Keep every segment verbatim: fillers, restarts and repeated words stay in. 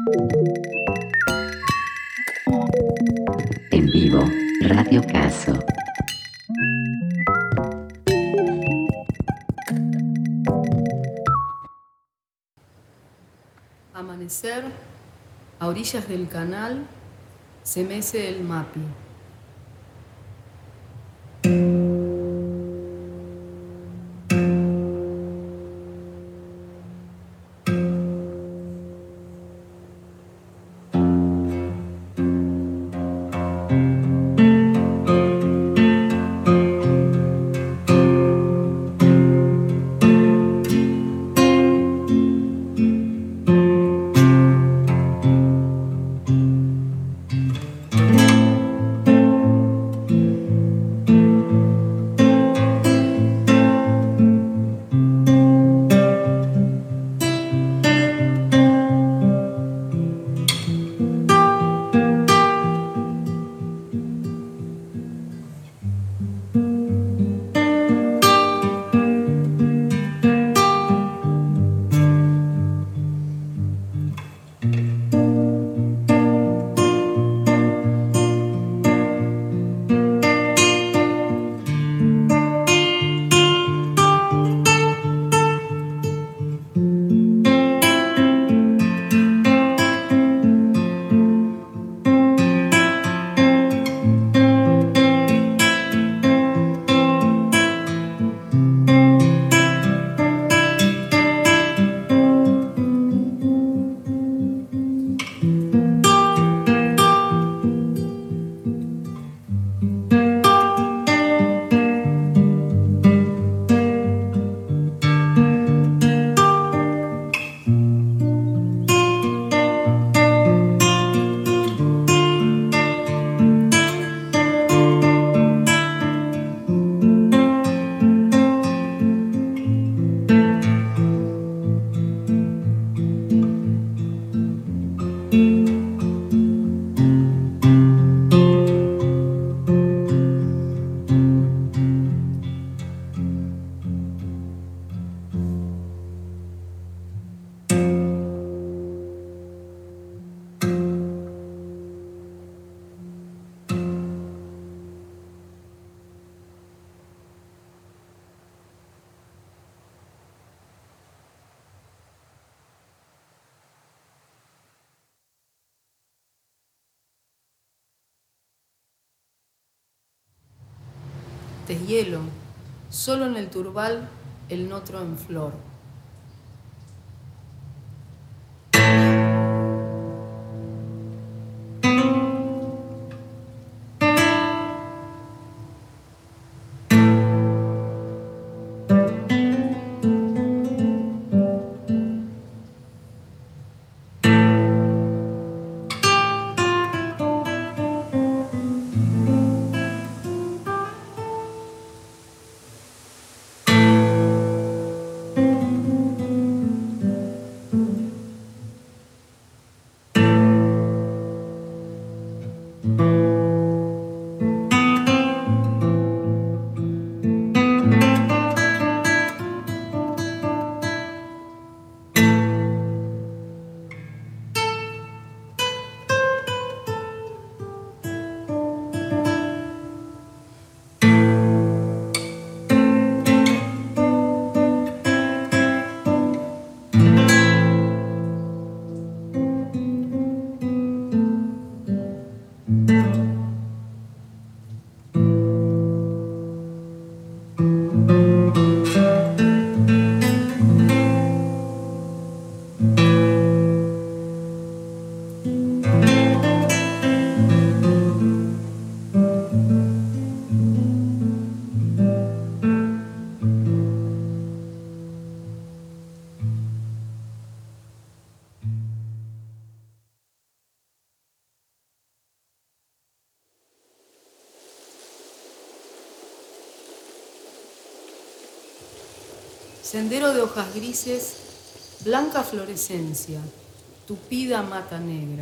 En vivo, Radio Caso. Amanecer, a orillas del canal, se mece el mapi. Deshielo, solo en el turbal el notro en flor. Sendero de hojas grises, blanca florescencia, tupida mata negra.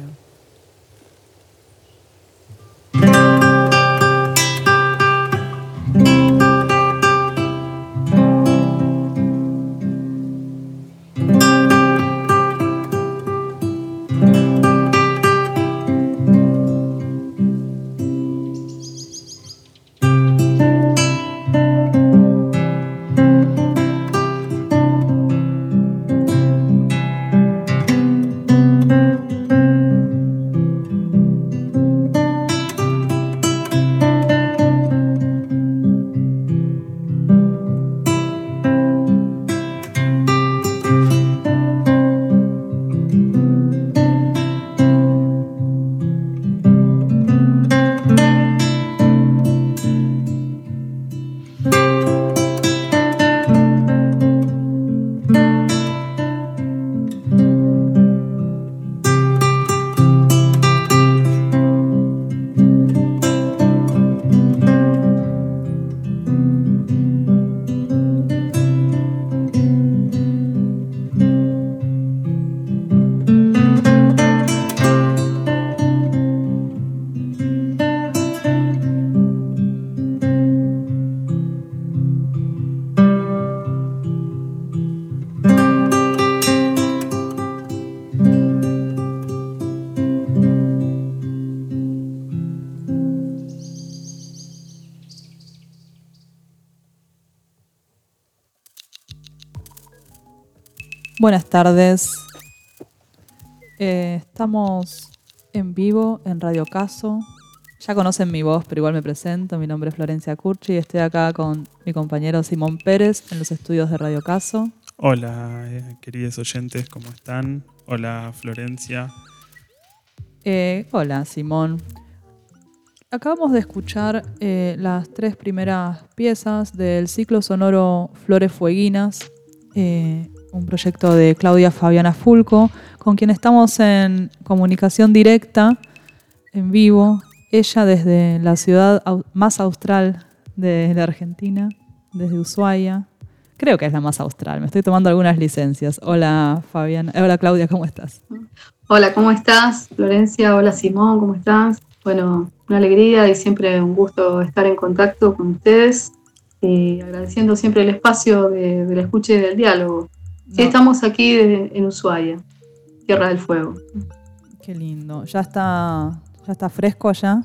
Buenas tardes. Eh, estamos en vivo en Radio Caso. Ya conocen mi voz, pero igual me presento. Mi nombre es Florencia Curchi y estoy acá con mi compañero Simón Pérez en los estudios de Radio Caso. Hola, eh, queridos oyentes, ¿cómo están? Hola, Florencia. Eh, hola, Simón. Acabamos de escuchar eh, las tres primeras piezas del ciclo sonoro Flores Fueguinas, eh, un proyecto de Claudia Fabiana Fulco, con quien estamos en comunicación directa, en vivo. Ella desde la ciudad au- más austral de la Argentina, desde Ushuaia. Creo que es la más austral, me estoy tomando algunas licencias. Hola, Fabiana. Eh, hola, Claudia, ¿cómo estás? Hola, ¿cómo estás, Florencia? Hola, Simón, ¿cómo estás? Bueno, una alegría y siempre un gusto estar en contacto con ustedes y agradeciendo siempre el espacio de, de la escucha y del diálogo. Sí, No, estamos aquí de- en Ushuaia, Tierra del Fuego. qué lindo. ¿Ya está, ya está fresco allá?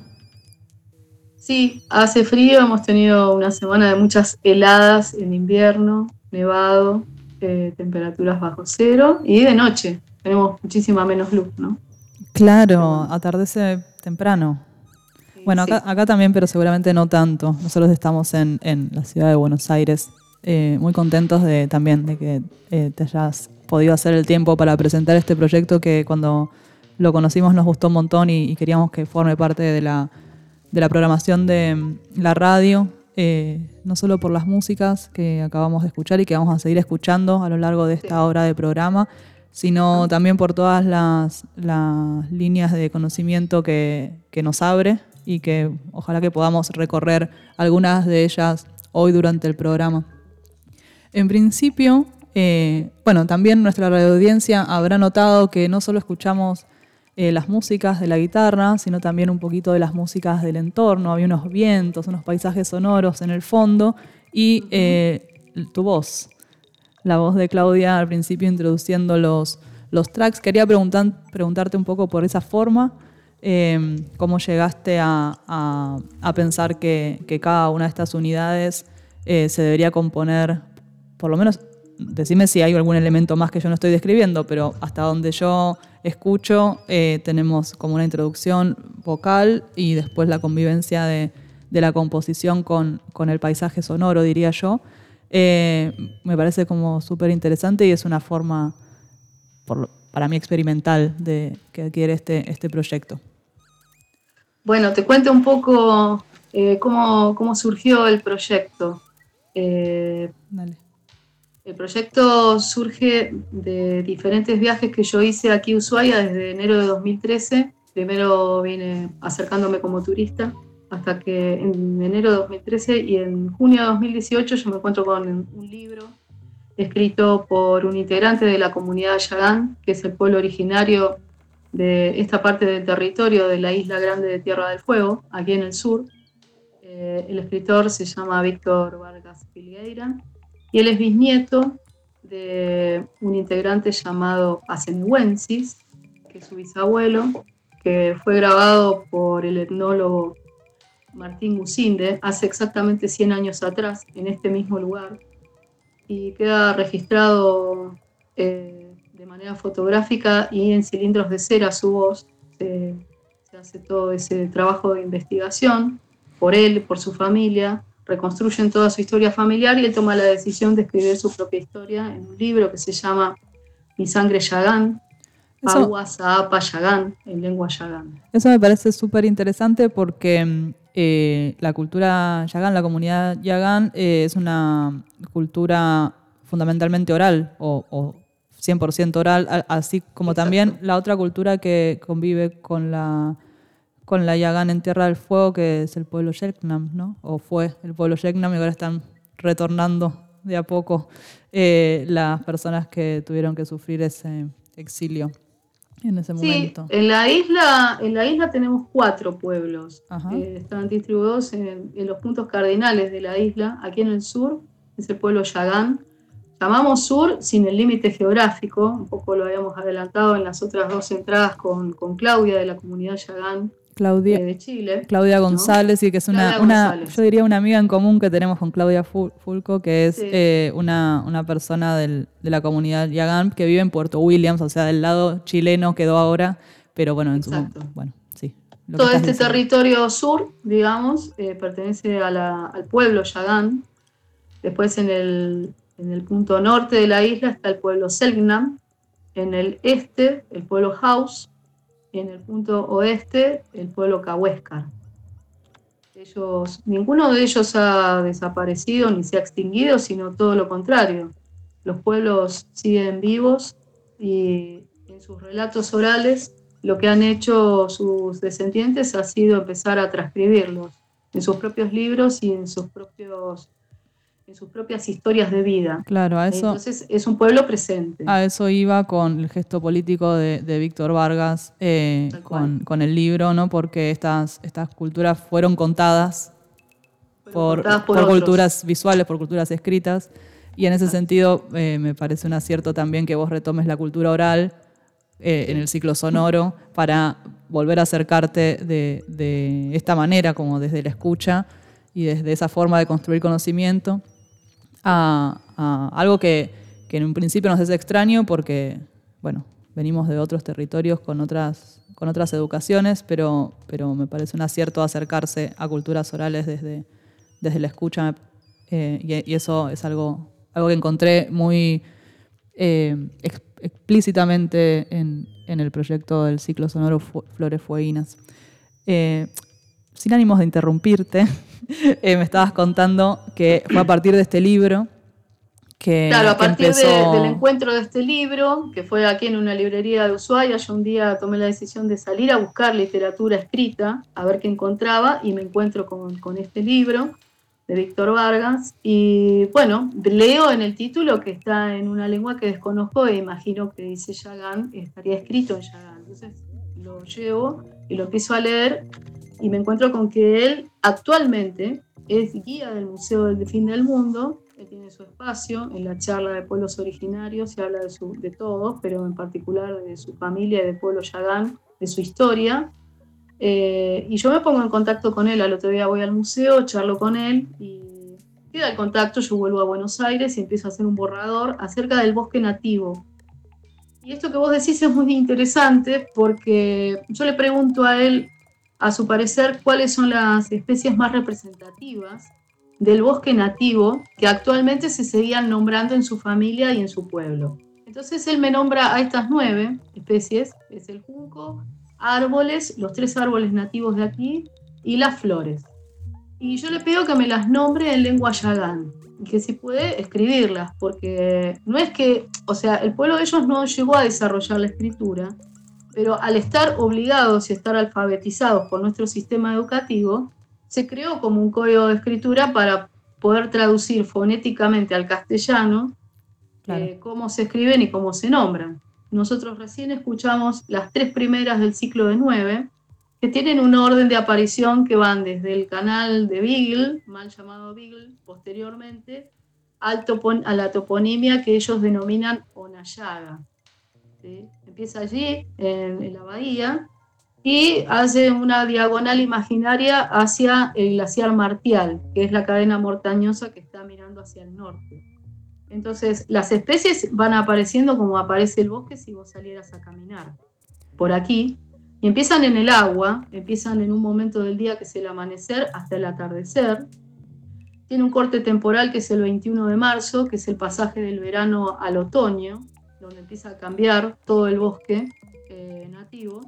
Sí, hace frío, hemos tenido una semana de muchas heladas en invierno, nevado, eh, temperaturas bajo cero y de noche tenemos muchísima menos luz, ¿no? Claro, bueno. atardece temprano. Sí, Bueno, acá, sí. acá también, pero seguramente no tanto. Nosotros estamos en, en la ciudad de Buenos Aires, eh, muy contentos de también de que eh, te hayas podido hacer el tiempo para presentar este proyecto que cuando lo conocimos nos gustó un montón y, y queríamos que forme parte de la, de la programación de mm, la radio, eh, no solo por las músicas que acabamos de escuchar y que vamos a seguir escuchando a lo largo de esta Sí. hora de programa, sino también por todas las, las líneas de conocimiento que, que nos abre y que ojalá que podamos recorrer algunas de ellas hoy durante el programa. En principio, eh, bueno, también nuestra radioaudiencia habrá notado que no solo escuchamos eh, las músicas de la guitarra, sino también un poquito de las músicas del entorno. Había unos vientos, unos paisajes sonoros en el fondo y eh, tu voz, la voz de Claudia al principio introduciendo los, los tracks. Quería preguntar, preguntarte un poco por esa forma, eh, cómo llegaste a, a, a pensar que, que cada una de estas unidades eh, se debería componer, por lo menos, decime si hay algún elemento más que yo no estoy describiendo, pero hasta donde yo escucho eh, tenemos como una introducción vocal y después la convivencia de, de la composición con, con el paisaje sonoro, diría yo. Eh, me parece como súper interesante y es una forma, por lo, para mí, experimental de que adquiere este, este proyecto. Bueno, te cuento un poco eh, cómo, cómo surgió el proyecto. Eh, Dale. el proyecto surge de diferentes viajes que yo hice aquí a Ushuaia desde enero de dos mil trece. Primero vine acercándome como turista, hasta que en enero de dos mil trece y en junio de dos mil dieciocho yo me encuentro con un libro escrito por un integrante de la comunidad Yagán, que es el pueblo originario de esta parte del territorio de la isla grande de Tierra del Fuego, aquí en el sur. Eh, el escritor se llama Víctor Vargas Filgueira y él es bisnieto de un integrante llamado Asenewensis, que es su bisabuelo, que fue grabado por el etnólogo Martín Gusinde hace exactamente cien años atrás, en este mismo lugar, y queda registrado eh, de manera fotográfica y en cilindros de cera su voz. Se, se hace todo ese trabajo de investigación por él, por su familia, reconstruyen toda su historia familiar y él toma la decisión de escribir su propia historia en un libro que se llama Mi sangre Yagán, Agua Saapa Yagán, en lengua Yagán. Eso me parece súper interesante porque eh, la cultura Yagán, la comunidad Yagán, eh, es una cultura fundamentalmente oral o, o cien por ciento oral, a, así como Exacto. También la otra cultura que convive con la, con la Yagán en Tierra del Fuego, que es el pueblo Yeknam, ¿no? O fue el pueblo Yeknam y ahora están retornando de a poco eh, las personas que tuvieron que sufrir ese exilio en ese Sí, momento. en la isla, en la isla tenemos cuatro pueblos. Ajá. Eh, están distribuidos en, en los puntos cardinales de la isla. Aquí en el sur es el pueblo Yagán. Llamamos sur sin el límite geográfico, un poco lo habíamos adelantado en las otras dos entradas con, con Claudia de la comunidad Yagán. Claudia, eh, de Chile. Claudia ¿no? González, y que es una, Claudia una, González. yo diría una amiga en común que tenemos con Claudia Fu- Fulco, que es Sí. eh, una, una persona del- de la comunidad Yagán que vive en Puerto Williams, o sea, del lado chileno quedó ahora, pero bueno, en su Exacto. bueno, sí. Lo que Todo estás este diciendo. territorio sur, digamos, eh, pertenece a la- al pueblo Yagán. Después en el, en el punto norte de la isla está el pueblo Selknam. En el este, el pueblo Haus. Y en el punto oeste, el pueblo Cahuéscar. Ellos, ninguno de ellos ha desaparecido ni se ha extinguido, sino todo lo contrario. Los pueblos siguen vivos y en sus relatos orales lo que han hecho sus descendientes ha sido empezar a transcribirlos en sus propios libros y en sus propios en sus propias historias de vida. Claro, a eso, Entonces es un pueblo presente. a eso iba con el gesto político de, de Víctor Vargas eh, Tal cual. con, con el libro, ¿no? Porque estas, estas culturas fueron contadas Fueron por, contadas por por otros. culturas visuales, por culturas escritas. Y en ese sentido eh, me parece un acierto también que vos retomes la cultura oral eh, en el ciclo sonoro para volver a acercarte de, de esta manera, como desde la escucha y desde esa forma de construir conocimiento, a, a algo que, que en un principio nos es extraño porque, bueno, venimos de otros territorios con otras, con otras educaciones, pero, pero me parece un acierto acercarse a culturas orales desde, desde la escucha, eh, y, y eso es algo, algo que encontré muy eh, ex, explícitamente en, en el proyecto del ciclo sonoro Fu- Flores Fueguinas. Eh, sin ánimos de interrumpirte, eh, me estabas contando que fue a partir de este libro que, Claro, a que partir de- empezó... del encuentro de este libro, que fue aquí en una librería de Ushuaia, yo un día tomé la decisión de salir a buscar literatura escrita, a ver qué encontraba, y me encuentro con, con este libro de Víctor Vargas, y bueno, leo en el título que está en una lengua que desconozco e imagino que dice Yagán, estaría escrito en Yagán. Entonces lo llevo y lo empiezo a leer y me encuentro con que él actualmente es guía del Museo del Fin del Mundo. Él tiene su espacio en la charla de pueblos originarios, se habla de, su, de todos, pero en particular de su familia, del pueblo Yagán, de su historia. Eh, y yo me pongo en contacto con él, al otro día voy al museo, charlo con él y queda el contacto, yo vuelvo a Buenos Aires y empiezo a hacer un borrador acerca del bosque nativo. Y esto que vos decís es muy interesante porque yo le pregunto a él, a su parecer, cuáles son las especies más representativas del bosque nativo que actualmente se seguían nombrando en su familia y en su pueblo. Entonces él me nombra a estas nueve especies, es el junco, árboles, los tres árboles nativos de aquí y las flores. Y yo le pido que me las nombre en lengua yagán, y que si puede escribirlas, porque no es que, o sea, el pueblo de ellos no llegó a desarrollar la escritura, pero al estar obligados y estar alfabetizados por nuestro sistema educativo, se creó como un código de escritura para poder traducir fonéticamente al castellano Claro. eh, cómo se escriben y cómo se nombran. Nosotros recién escuchamos las tres primeras del ciclo de nueve, que tienen un orden de aparición que van desde el canal de Beagle, mal llamado Beagle, posteriormente, al topon- a la toponimia que ellos denominan Onayaga. ¿Sí? Empieza allí, en, en la bahía, y hace una diagonal imaginaria hacia el glaciar Martial, que es la cadena montañosa que está mirando hacia el norte. Entonces, las especies van apareciendo como aparece el bosque si vos salieras a caminar por aquí, y empiezan en el agua, empiezan en un momento del día que es el amanecer hasta el atardecer. Tiene un corte temporal que es el veintiuno de marzo, que es el pasaje del verano al otoño, donde empieza a cambiar todo el bosque eh, nativo.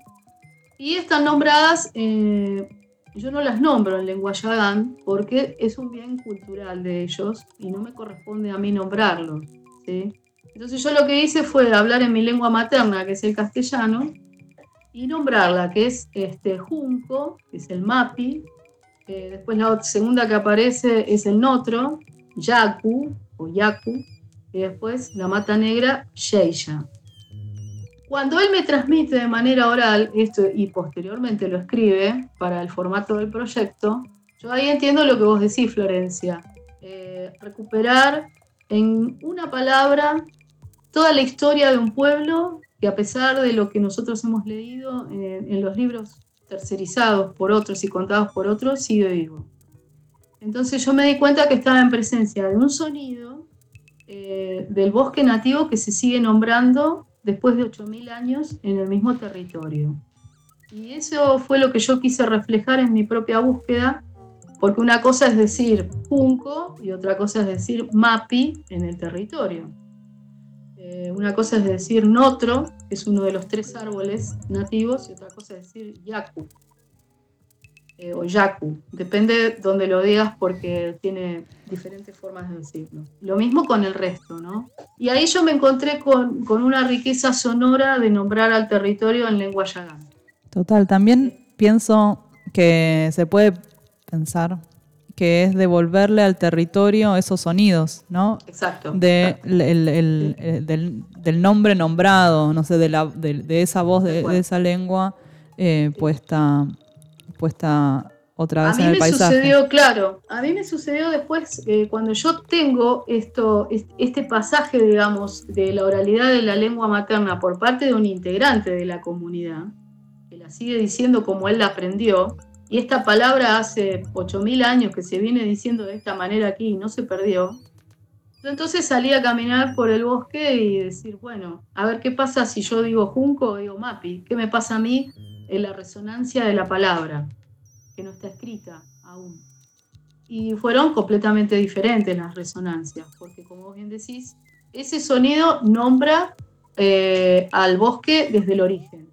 Y están nombradas, eh, yo no las nombro en lengua yagán porque es un bien cultural de ellos y no me corresponde a mí nombrarlo, ¿sí? Entonces yo lo que hice fue hablar en mi lengua materna, que es el castellano, y nombrarla, que es este, junco, que es el mapi. Eh, después la segunda que aparece es el notro, yacu o yacu, y después la mata negra, sheisha. Cuando él me transmite de manera oral esto y posteriormente lo escribe para el formato del proyecto, yo ahí entiendo lo que vos decís, Florencia. Eh, recuperar en una palabra toda la historia de un pueblo que, a pesar de lo que nosotros hemos leído en, en los libros tercerizados por otros y contados por otros, sigue vivo. Entonces yo me di cuenta que estaba en presencia de un sonido eh, del bosque nativo que se sigue nombrando después de ocho mil años en el mismo territorio. Y eso fue lo que yo quise reflejar en mi propia búsqueda, porque una cosa es decir junco y otra cosa es decir mapi en el territorio. Eh, una cosa es decir notro, que es uno de los tres árboles nativos, y otra cosa es decir yacu, eh, o yacu, depende de donde lo digas porque tiene diferentes formas de decirlo. Lo mismo con el resto, ¿no? Y ahí yo me encontré con, con una riqueza sonora de nombrar al territorio en lengua yagán. Total, también pienso que se puede pensar que es devolverle al territorio esos sonidos, ¿no? Exacto. De, exacto. El, el, el, el, del, del nombre nombrado, no sé, de, la, de, de esa voz, de, de esa lengua eh, puesta, puesta otra vez en el paisaje. A mí me sucedió, claro, a mí me sucedió después, eh, cuando yo tengo esto, este pasaje, digamos, de la oralidad de la lengua materna por parte de un integrante de la comunidad, que la sigue diciendo como él la aprendió, y esta palabra hace ocho mil años que se viene diciendo de esta manera aquí y no se perdió. Entonces salí a caminar por el bosque y decir, bueno, a ver qué pasa si yo digo junco o digo mapi, qué me pasa a mí en la resonancia de la palabra, que no está escrita aún. Y fueron completamente diferentes las resonancias, porque como vos bien decís, ese sonido nombra eh, al bosque desde el origen.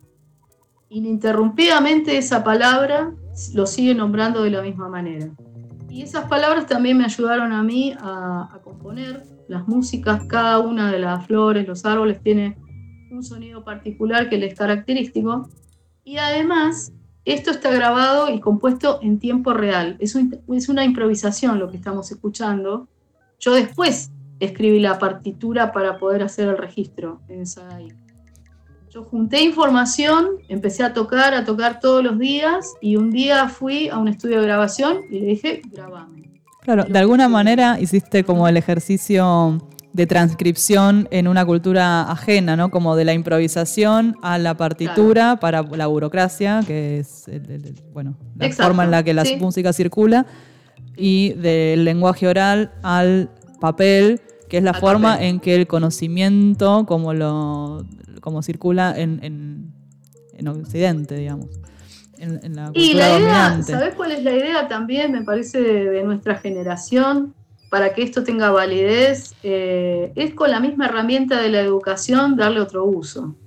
Ininterrumpidamente esa palabra lo sigue nombrando de la misma manera. Y esas palabras también me ayudaron a mí a, a componer las músicas. Cada una de las flores, los árboles, tiene un sonido particular que les es característico. Y además, esto está grabado y compuesto en tiempo real. Es, un, es una improvisación lo que estamos escuchando. Yo después escribí la partitura para poder hacer el registro en Sadaic. Yo junté información, empecé a tocar, a tocar todos los días, y un día fui a un estudio de grabación y le dije, grabame. Claro, de alguna manera hiciste como el ejercicio de transcripción en una cultura ajena, ¿no? Como de la improvisación a la partitura, claro, para la burocracia, que es el, el, el, bueno, la Exacto. forma en la que la sí. música circula, y del lenguaje oral al papel, que es la al forma papel. en que el conocimiento, como lo como circula en, en, en Occidente, digamos, en, en la cultura y la idea, dominante. ¿sabés cuál es la idea también, me parece, de, de nuestra generación, para que esto tenga validez? Eh, es con la misma herramienta de la educación darle otro uso.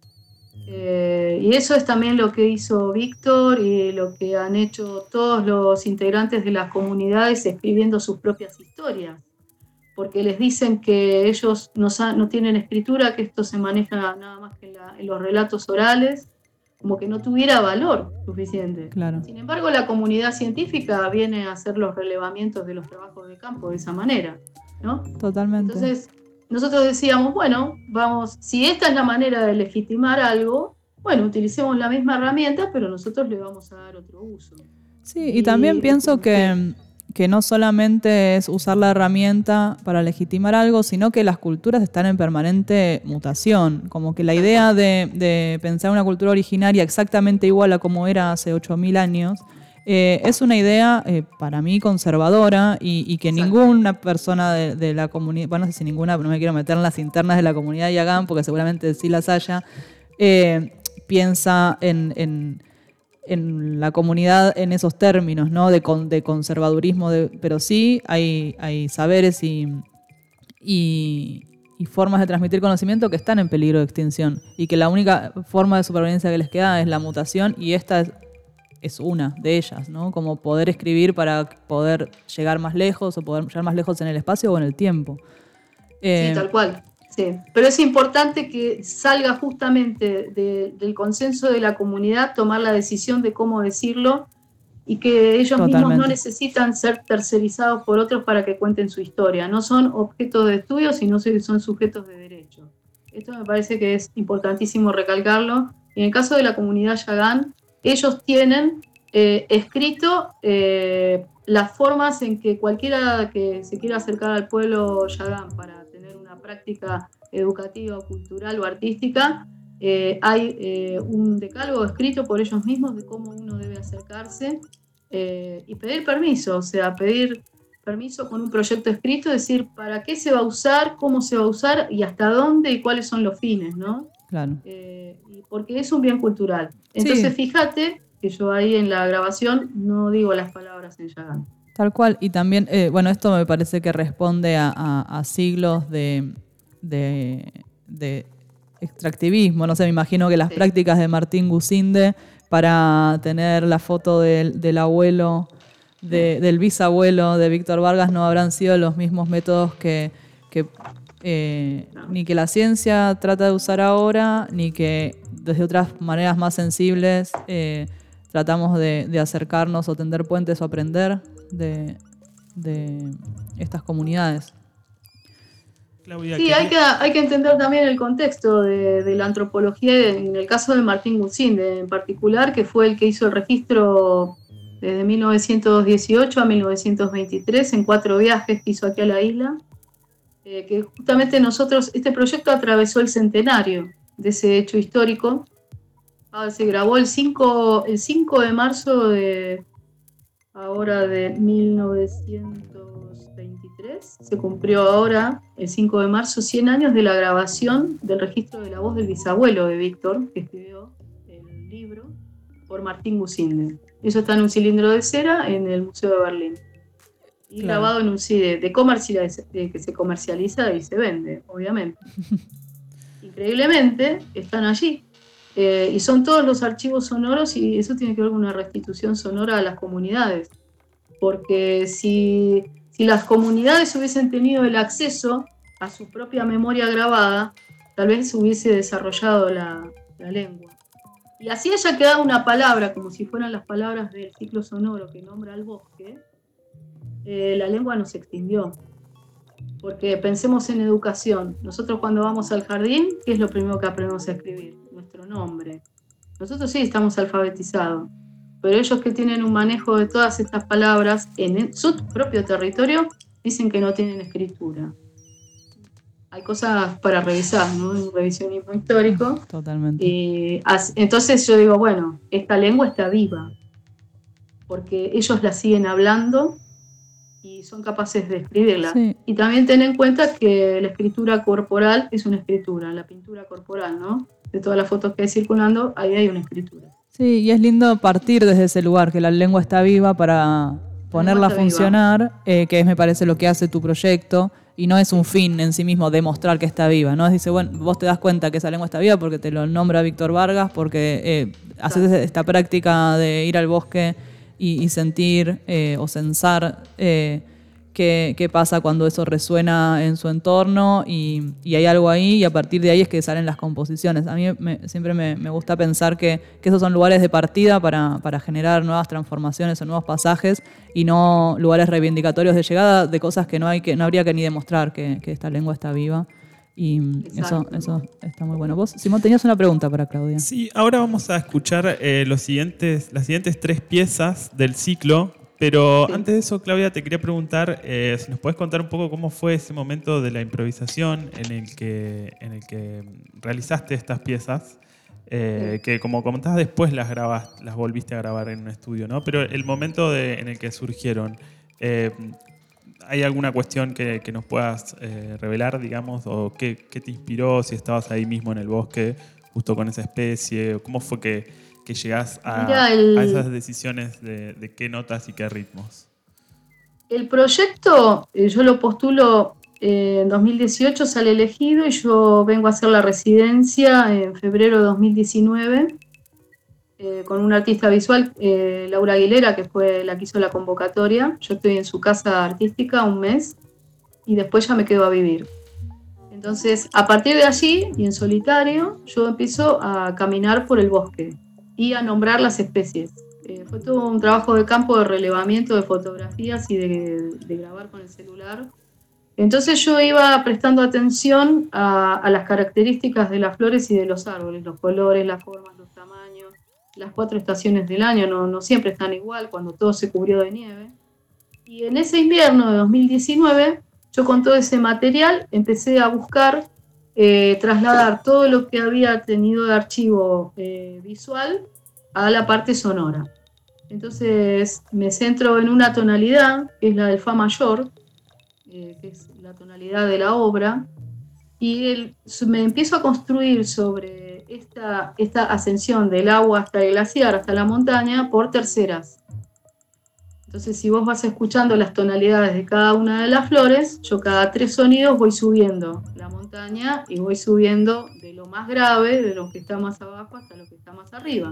Eh, y eso es también lo que hizo Víctor y lo que han hecho todos los integrantes de las comunidades escribiendo sus propias historias. Porque les dicen que ellos no, no tienen escritura, que esto se maneja nada más que en, la, en los relatos orales, como que no tuviera valor suficiente. Claro. Sin embargo, la comunidad científica viene a hacer los relevamientos de los trabajos de campo de esa manera, ¿no? Totalmente. Entonces, nosotros decíamos, bueno, vamos, si esta es la manera de legitimar algo, bueno, utilicemos la misma herramienta, pero nosotros le vamos a dar otro uso. Sí, y, y también pienso que... que no solamente es usar la herramienta para legitimar algo, sino que las culturas están en permanente mutación. Como que la idea de, de pensar una cultura originaria exactamente igual a como era hace ocho mil años, eh, es una idea eh, para mí conservadora y, y que Exacto. ninguna persona de, de la comunidad, bueno, no sé si ninguna, no me quiero meter en las internas de la comunidad yagán, porque seguramente sí las haya, eh, piensa en... en en la comunidad en esos términos, ¿no? De, con, de conservadurismo, de, pero sí hay, hay saberes y, y, y formas de transmitir conocimiento que están en peligro de extinción y que la única forma de supervivencia que les queda es la mutación, y esta es, es una de ellas, ¿no? Como poder escribir para poder llegar más lejos o poder llegar más lejos en el espacio o en el tiempo. Eh, sí, tal cual. Sí, pero es importante que salga justamente de, del consenso de la comunidad tomar la decisión de cómo decirlo, y que ellos Totalmente. mismos no necesitan ser tercerizados por otros para que cuenten su historia. No son objetos de estudio, sino son sujetos de derecho. Esto me parece que es importantísimo recalcarlo. En el caso de la comunidad yagán, ellos tienen eh, escrito eh, las formas en que cualquiera que se quiera acercar al pueblo yagán para práctica educativa, cultural o artística, eh, hay eh, un decálogo escrito por ellos mismos de cómo uno debe acercarse eh, y pedir permiso, o sea, pedir permiso con un proyecto escrito, decir para qué se va a usar, cómo se va a usar y hasta dónde y cuáles son los fines, ¿no? Claro. Eh, porque es un bien cultural. Entonces, sí. Fíjate que yo ahí en la grabación no digo las palabras en yagán. Tal cual, y también, eh, bueno, esto me parece que responde a, a, a siglos de, de, de extractivismo, no sé, me imagino que las Sí. prácticas de Martín Gusinde para tener la foto del, del abuelo, de, del bisabuelo de Víctor Vargas no habrán sido los mismos métodos que, que eh, No. ni que la ciencia trata de usar ahora, ni que desde otras maneras más sensibles eh, tratamos de, de acercarnos o tender puentes o aprender de, de estas comunidades. Claudia, Sí, quería- hay que, hay que entender también el contexto de, de la antropología, en el caso de Martín Gusinde en particular, que fue el que hizo el registro desde mil novecientos dieciocho a mil novecientos veintitrés en cuatro viajes que hizo aquí a la isla, eh, que justamente nosotros, este proyecto atravesó el centenario de ese hecho histórico. Ah, se grabó el cinco, el cinco de marzo de ahora de mil novecientos veintitrés, se cumplió ahora, el cinco de marzo, cien años de la grabación del registro de la voz del bisabuelo de Víctor, que escribió el libro, por Martín Gusinde. Eso está en un cilindro de cera en el Museo de Berlín. Y Claro. grabado en un C D de, comercializa, de que se comercializa y se vende, obviamente. Increíblemente, están allí. Eh, y son todos los archivos sonoros y eso tiene que ver con una restitución sonora a las comunidades. Porque si, si las comunidades hubiesen tenido el acceso a su propia memoria grabada, tal vez se hubiese desarrollado la, la lengua. Y así haya quedado una palabra, como si fueran las palabras del ciclo sonoro que nombra al bosque, eh, la lengua no se extinguió. Porque pensemos en educación. Nosotros cuando vamos al jardín, ¿qué es lo primero que aprendemos a escribir? Nuestro nombre. Nosotros sí estamos alfabetizados, pero ellos que tienen un manejo de todas estas palabras en su propio territorio, dicen que no tienen escritura. Hay cosas para revisar, ¿no? Un revisionismo histórico. Totalmente. Y entonces yo digo, bueno, esta lengua está viva, porque ellos la siguen hablando y son capaces de escribirla. Sí. Y también ten en cuenta que la escritura corporal es una escritura, la pintura corporal, ¿no? De todas las fotos que hay circulando, ahí hay una escritura. Sí, y es lindo partir desde ese lugar, que la lengua está viva para ponerla a funcionar, eh, que es, me parece, lo que hace tu proyecto, y no es un fin en sí mismo demostrar que está viva, ¿no? Es dice, bueno, vos te das cuenta que esa lengua está viva porque te lo nombra Víctor Vargas, porque eh, haces esta práctica de ir al bosque y, y sentir eh, o censar eh, qué, qué pasa cuando eso resuena en su entorno y, y hay algo ahí y a partir de ahí es que salen las composiciones. A mí me, siempre me, me gusta pensar que, que esos son lugares de partida para, para generar nuevas transformaciones o nuevos pasajes y no lugares reivindicatorios de llegada de cosas que no, hay que, no habría que ni demostrar que, que esta lengua está viva. Y eso, eso está muy bueno. Vos, Simón, tenías una pregunta para Claudia. Sí, ahora vamos a escuchar eh, los siguientes, las siguientes tres piezas del ciclo, pero Sí. antes de eso, Claudia, te quería preguntar eh, si nos puedes contar un poco cómo fue ese momento de la improvisación en el que, en el que realizaste estas piezas, eh, Sí. que como comentabas después las grabas, las volviste a grabar en un estudio, ¿no? Pero el momento de, en el que surgieron, eh, ¿hay alguna cuestión que, que nos puedas eh, revelar, digamos? ¿O qué, qué te inspiró? Si estabas ahí mismo en el bosque, justo con esa especie. ¿Cómo fue que, que llegás a, Mirá, el- a esas decisiones de, de qué notas y qué ritmos? El proyecto, eh, yo lo postulo eh, en dos mil dieciocho, sale elegido y yo vengo a hacer la residencia en febrero de dos mil diecinueve eh, con una artista visual, eh, Laura Aguilera, que fue la que hizo la convocatoria. Yo estoy en su casa artística un mes y después ya me quedo a vivir. Entonces, a partir de allí y en solitario, yo empiezo a caminar por el bosque y a nombrar las especies. Eh, fue todo un trabajo de campo de relevamiento de fotografías y de, de grabar con el celular. Entonces yo iba prestando atención a, a las características de las flores y de los árboles, los colores, las formas, los tamaños, las cuatro estaciones del año, no, no siempre están igual, cuando todo se cubrió de nieve. Y en ese invierno de dos mil diecinueve, yo con todo ese material empecé a buscar eh, trasladar todo lo que había tenido de archivo eh, visual a la parte sonora. Entonces me centro en una tonalidad, que es la del Fa mayor, eh, que es la tonalidad de la obra, y el, me empiezo a construir sobre esta, esta ascensión del agua hasta el glaciar, hasta la montaña, por terceras. Entonces, si vos vas escuchando las tonalidades de cada una de las flores, yo cada tres sonidos voy subiendo la montaña y voy subiendo de lo más grave, de lo que está más abajo hasta lo que está más arriba.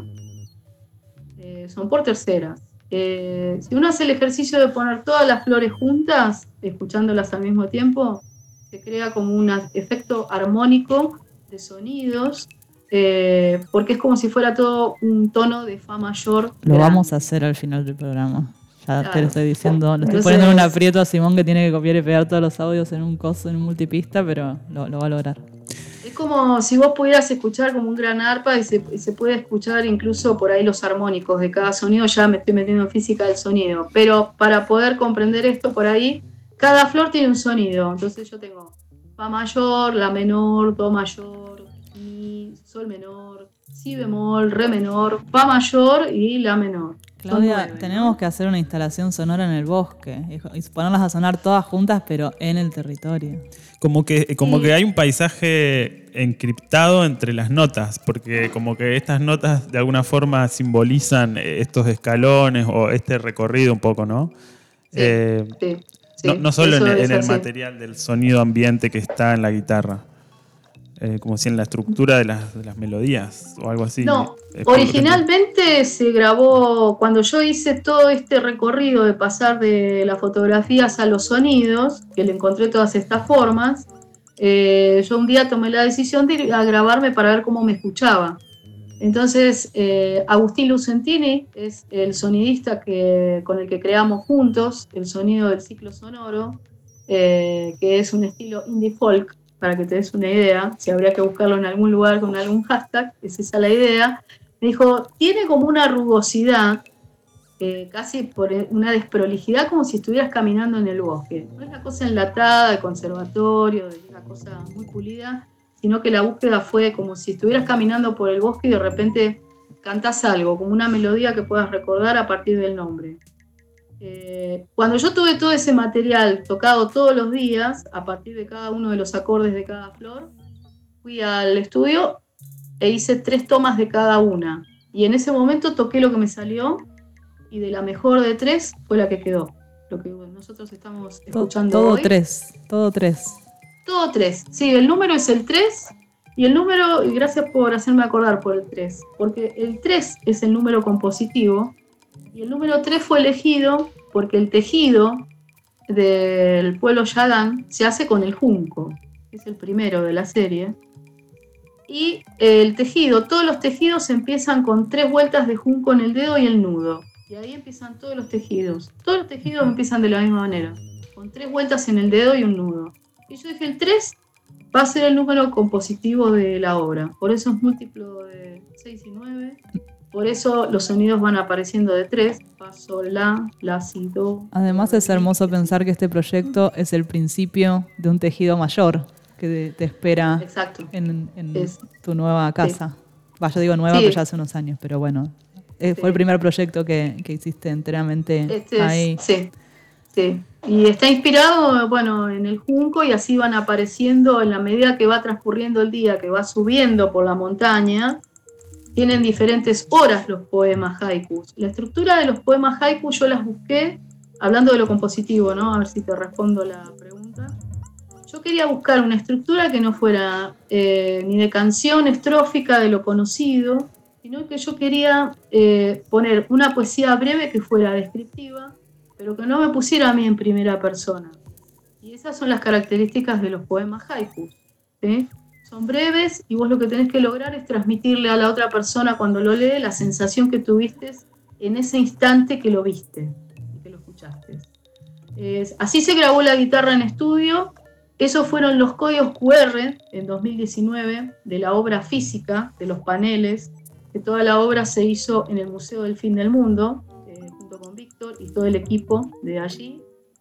Eh, son por terceras. Eh, si uno hace el ejercicio de poner todas las flores juntas, escuchándolas al mismo tiempo, se crea como un efecto armónico de sonidos, eh, porque es como si fuera todo un tono de Fa mayor. Lo grande. Vamos a hacer al final del programa. Ya claro. Te lo estoy diciendo, lo estoy Entonces, poniendo en un aprieto a Simón, que tiene que copiar y pegar todos los audios en un coso, en un multipista, pero lo, lo va a lograr. Es como si vos pudieras escuchar como un gran arpa y se, y se puede escuchar incluso por ahí los armónicos de cada sonido. Ya me estoy metiendo en física del sonido, pero para poder comprender esto por ahí, cada flor tiene un sonido. Entonces yo tengo Fa mayor, La menor, Do mayor, Mi, Sol menor, Si bemol, Re menor, Fa mayor y La menor. Claudia, nueve, tenemos ¿no? que hacer una instalación sonora en el bosque y ponerlas a sonar todas juntas, pero en el territorio. Como que, como Sí. que hay un paisaje encriptado entre las notas, porque como que estas notas de alguna forma simbolizan estos escalones o este recorrido un poco, ¿no? Sí, eh, sí, sí, no, no solo en, en el así. material del sonido ambiente que está en la guitarra, eh, como si en la estructura de las, de las melodías o algo así. No, Eh, por lo que originalmente se grabó, cuando yo hice todo este recorrido de pasar de las fotografías a los sonidos, que le encontré todas estas formas, eh, yo un día tomé la decisión de ir a grabarme para ver cómo me escuchaba. Entonces, eh, Agustín Lucentini es el sonidista que, con el que creamos juntos el sonido del ciclo sonoro, eh, que es un estilo indie folk, para que te des una idea. Si habría que buscarlo en algún lugar con algún hashtag, es esa la idea. Me dijo, tiene como una rugosidad, eh, casi por una desprolijidad, como si estuvieras caminando en el bosque. No es una cosa enlatada de conservatorio, de una cosa muy pulida, sino que la búsqueda fue como si estuvieras caminando por el bosque y de repente cantás algo, como una melodía que puedas recordar a partir del nombre. Eh, cuando yo tuve todo ese material tocado todos los días, a partir de cada uno de los acordes de cada flor, fui al estudio e hice tres tomas de cada una. Y en ese momento toqué lo que me salió, y de la mejor de tres fue la que quedó. Lo que nosotros estamos escuchando todo hoy. tres, todo tres. Todo tres. Sí, el número es el tres. Y el número, y gracias por hacerme acordar por el tres, porque el tres es el número compositivo. Y el número tres fue elegido porque el tejido del pueblo Yagán se hace con el junco, que es el primero de la serie. Y el tejido, todos los tejidos empiezan con tres vueltas de junco en el dedo y el nudo. Y ahí empiezan todos los tejidos. Todos los tejidos empiezan de la misma manera, con tres vueltas en el dedo y un nudo. Y yo dije, el tres va a ser el número compositivo de la obra. Por eso es múltiplo de seis y nueve. Por eso los sonidos van apareciendo de tres, fa, sol, la, la, si, do. Además es hermoso pensar que este proyecto es el principio de un tejido mayor que te espera. Exacto. en, en es, tu nueva casa. Sí. Va, yo digo nueva, sí. pero ya hace unos años, pero bueno. Sí. Fue el primer proyecto que, que hiciste enteramente este ahí. Es, sí, sí. Y está inspirado, bueno, en el junco, y así van apareciendo en la medida que va transcurriendo el día, que va subiendo por la montaña. Tienen diferentes horas los poemas haikus. La estructura de los poemas haikus yo las busqué, hablando de lo compositivo, ¿no? A ver si te respondo la pregunta. Yo quería buscar una estructura que no fuera eh, ni de canción estrófica de lo conocido, sino que yo quería eh, poner una poesía breve que fuera descriptiva, pero que no me pusiera a mí en primera persona. Y esas son las características de los poemas haikus, ¿sí? Son breves y vos lo que tenés que lograr es transmitirle a la otra persona cuando lo lee la sensación que tuviste en ese instante que lo viste y que lo escuchaste. Eh, así se grabó la guitarra en estudio. Esos fueron los códigos cu erre en dos mil diecinueve de la obra física, de los paneles, que toda la obra se hizo en el Museo del Fin del Mundo, eh, junto con Víctor y todo el equipo de allí.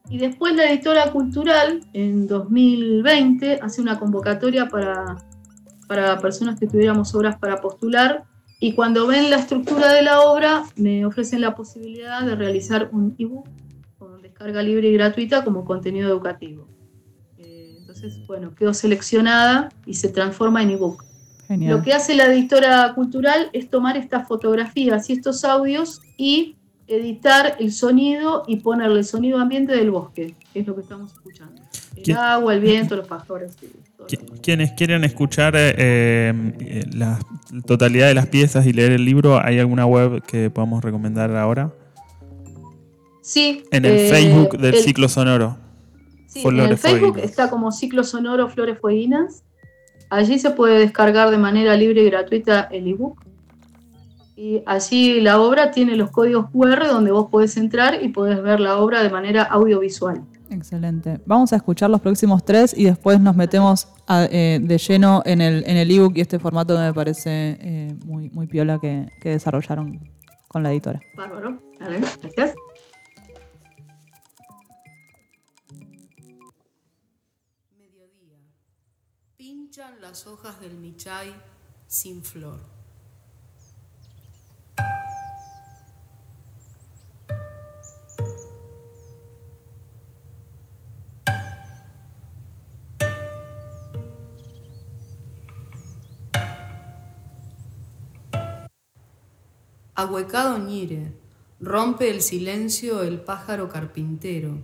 Y después la editora cultural, en dos mil veinte, hace una convocatoria para, para personas que tuviéramos obras para postular, y cuando ven la estructura de la obra, me ofrecen la posibilidad de realizar un ebook con descarga libre y gratuita como contenido educativo. Eh, entonces, bueno, quedo seleccionada y se transforma en ebook. Genial. Lo que hace la editora cultural es tomar estas fotografías y estos audios y editar el sonido y ponerle el sonido ambiente del bosque, que es lo que estamos escuchando. El ¿Quién- agua, el viento, los pájaros. y todo lo Qui- demás. Quienes quieren escuchar eh, eh, la totalidad de las piezas y leer el libro, ¿hay alguna web que podamos recomendar ahora? Sí, En el eh, Facebook del el, ciclo sonoro. sí, en el Flores Facebook Fueguinas. está como Ciclo Sonoro Flores Fueguinas. Allí se puede descargar de manera libre y gratuita el ebook. Y allí la obra tiene los códigos cu erre donde vos podés entrar y podés ver la obra de manera audiovisual. Excelente. Vamos a escuchar los próximos tres y después nos metemos a, eh, de lleno en el en el ebook y este formato que me parece eh, muy, muy piola que, que desarrollaron con la editora. Bárbaro. Vale, gracias. Mediodía. Pinchan las hojas del michay sin flor. Ahuecado ñire, rompe el silencio el pájaro carpintero.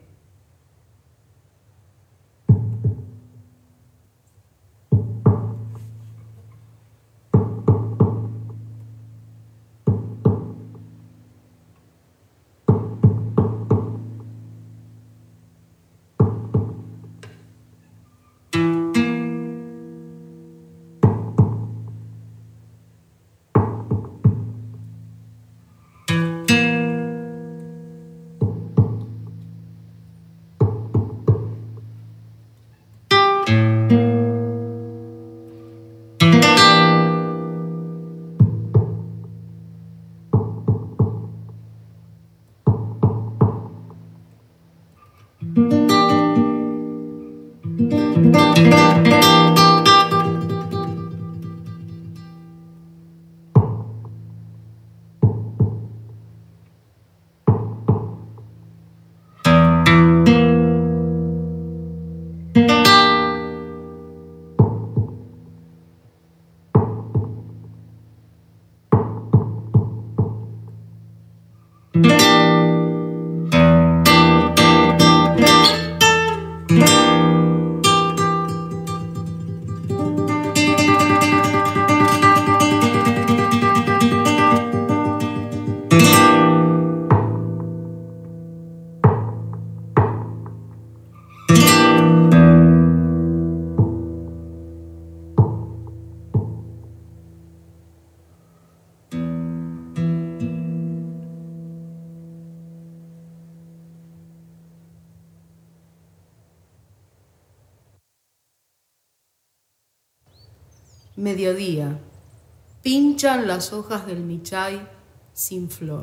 Mediodía. Pinchan las hojas del michay sin flor.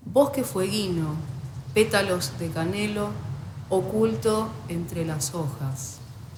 bosque fueguino, pétalos de canelo, oculto entre las hojas.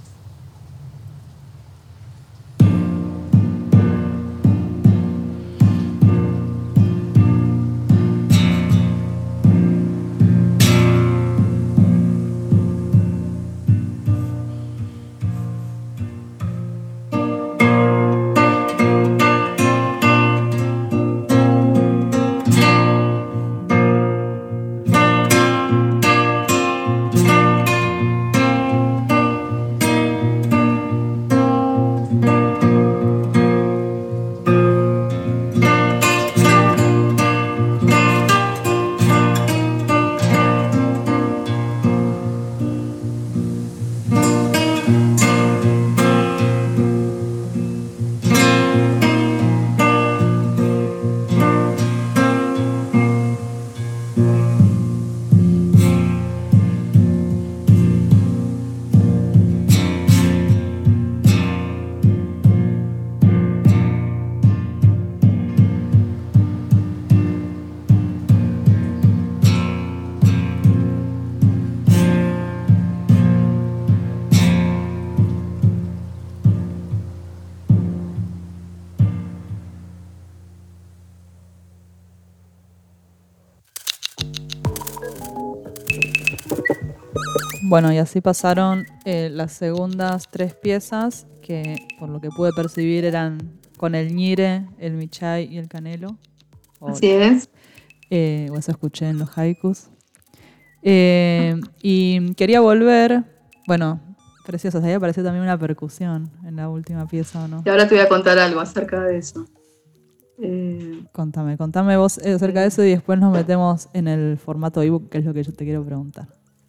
Bueno, y así pasaron eh, las segundas tres piezas que, por lo que pude percibir, eran con el ñire, el michay y el canelo. O, Así es. Eh, o eso escuché en los haikus. Eh, y quería volver, bueno, precioso, ahí apareció también una percusión en la última pieza, ¿o no? Y ahora te voy a contar algo acerca de eso. Eh, Contame, contame vos acerca de eso y después nos metemos en el formato ebook, que es lo que yo te quiero preguntar.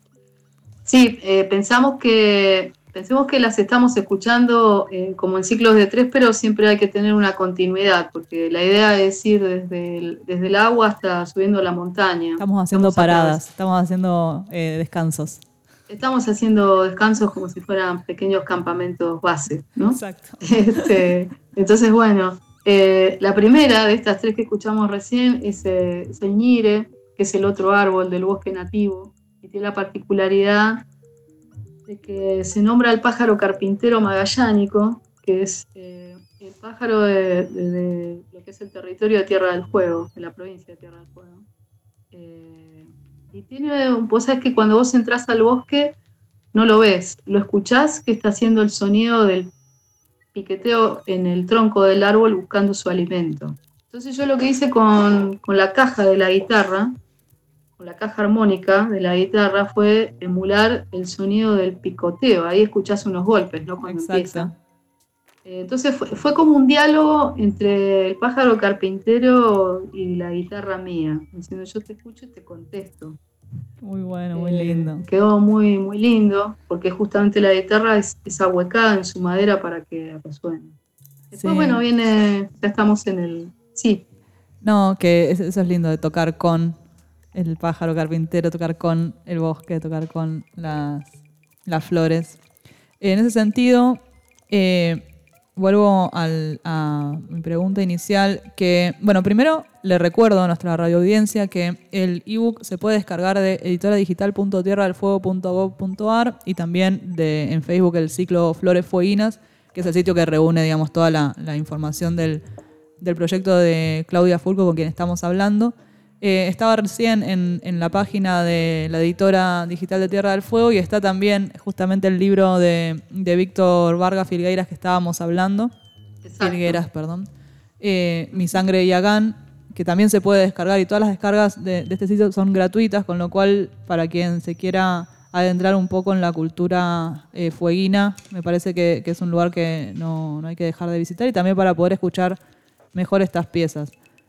Sí, eh, pensamos que pensemos que las estamos escuchando eh, como en ciclos de tres, pero siempre hay que tener una continuidad, porque la idea es ir desde el, desde el agua hasta subiendo la montaña. Estamos haciendo Estamos paradas, estamos haciendo eh, descansos. Estamos haciendo descansos como si fueran pequeños campamentos base, ¿no? Exacto. Este, entonces, bueno, eh, la primera de estas tres que escuchamos recién es, eh, es el ñire, que es el otro árbol del bosque nativo, y tiene la particularidad de que se nombra al pájaro carpintero magallánico, que es eh, el pájaro de, de, de lo que es el territorio de Tierra del Fuego, de la provincia de Tierra del Fuego. Eh, y tiene, vos sabés que cuando vos entrás al bosque no lo ves, lo escuchás que está haciendo el sonido del piqueteo en el tronco del árbol buscando su alimento. Entonces yo lo que hice con, con la caja de la guitarra, con la caja armónica de la guitarra, fue emular el sonido del picoteo. Ahí escuchás unos golpes, ¿no? Cuando Exacto. empieza. Eh, entonces fue, fue como un diálogo entre el pájaro carpintero y la guitarra mía, diciendo yo te escucho y te contesto. Muy bueno, muy Eh, lindo. Quedó muy, muy lindo, porque justamente la guitarra es, es ahuecada en su madera para que resuene. Después, Sí. bueno, viene, ya estamos en el... Sí, No, que es- eso es lindo de tocar con el pájaro carpintero, tocar con el bosque, tocar con las, las flores. En ese sentido, eh, vuelvo al- a mi pregunta inicial, que, bueno, primero le recuerdo a nuestra radioaudiencia que el ebook se puede descargar de editora digital punto tierra del fuego punto gob punto ar y también de, en Facebook el ciclo Flores Fueguinas, que es el sitio que reúne, digamos, toda la, la información del, del proyecto de Claudia Fulco, con quien estamos hablando. Eh, estaba recién en, en la página de la editora digital de Tierra del Fuego y está también justamente el libro de, de Víctor Vargas Filgueiras que estábamos hablando. exacto. Filgueras, perdón. Eh, Mi Sangre y Agán, que también se puede descargar y todas las descargas de, de este sitio son gratuitas, con lo cual para quien se quiera adentrar un poco en la cultura eh, fueguina, me parece que, que es un lugar que no, no hay que dejar de visitar y también para poder escuchar mejor estas piezas.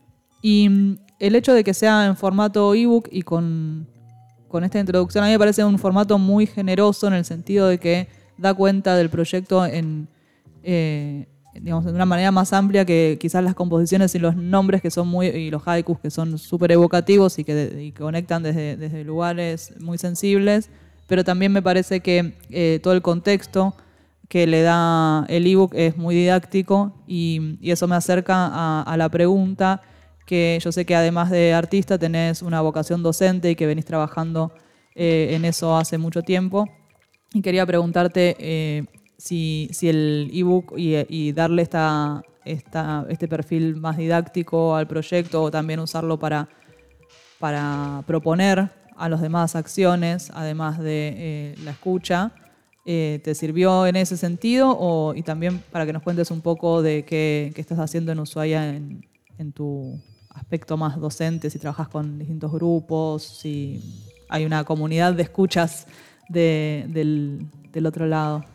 Y mm, el hecho de que sea en formato ebook y con, con esta introducción, a mí me parece un formato muy generoso en el sentido de que da cuenta del proyecto en, eh, digamos, de una manera más amplia que quizás las composiciones y los nombres que son muy, y los haikus que son súper evocativos y que, y que conectan desde, desde lugares muy sensibles, pero también me parece que eh, todo el contexto que le da el ebook es muy didáctico y, y eso me acerca a, a la pregunta que yo sé que además de artista tenés una vocación docente y que venís trabajando eh, en eso hace mucho tiempo. Y quería preguntarte eh, si, si el ebook y, y darle esta, esta, este perfil más didáctico al proyecto o también usarlo para, para proponer a los demás acciones, además de eh, la escucha, eh, ¿te sirvió en ese sentido? O, y también para que nos cuentes un poco de qué, qué estás haciendo en Ushuaia en, en tu aspecto más docente, si trabajas con distintos grupos, si hay una comunidad de escuchas de, del, del otro lado.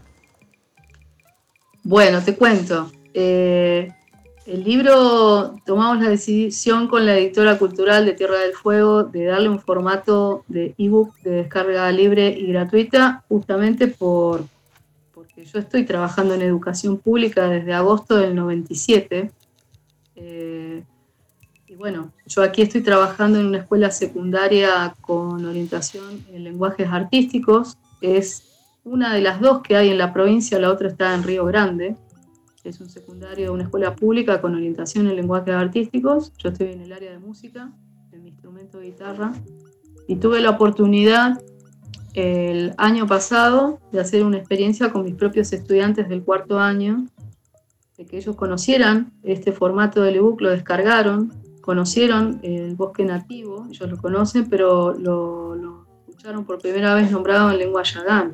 Bueno, te cuento. Eh, el libro, tomamos la decisión con la editora cultural de Tierra del Fuego de darle un formato de ebook de descarga libre y gratuita, justamente por, porque yo estoy trabajando en educación pública desde agosto del noventa y siete. Eh, y bueno, yo aquí estoy trabajando en una escuela secundaria con orientación en lenguajes artísticos. Es una de las dos que hay en la provincia, la otra está en Río Grande. Es un secundario, una escuela pública con orientación en lenguajes artísticos. Yo estoy en el área de música, en mi instrumento de guitarra, y tuve la oportunidad el año pasado de hacer una experiencia con mis propios estudiantes del cuarto año, de que ellos conocieran este formato del ebook, lo descargaron, conocieron el bosque nativo, ellos lo conocen, pero lo, lo escucharon por primera vez nombrado en lengua yagán.